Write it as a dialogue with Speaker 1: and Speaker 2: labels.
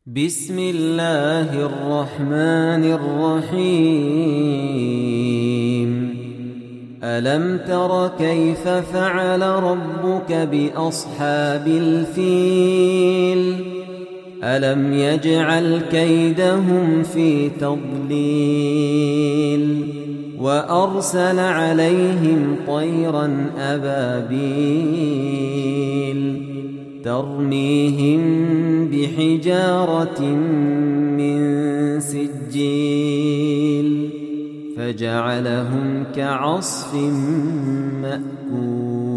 Speaker 1: بسم الله الرحمن الرحيم ألم تر كيف فعل ربك بأصحاب الفيل ألم يجعل كيدهم في تضليل وأرسل عليهم طيرا أبابيل ترميهم بحجارة من سجيل فجعلهم كعصف مأكول.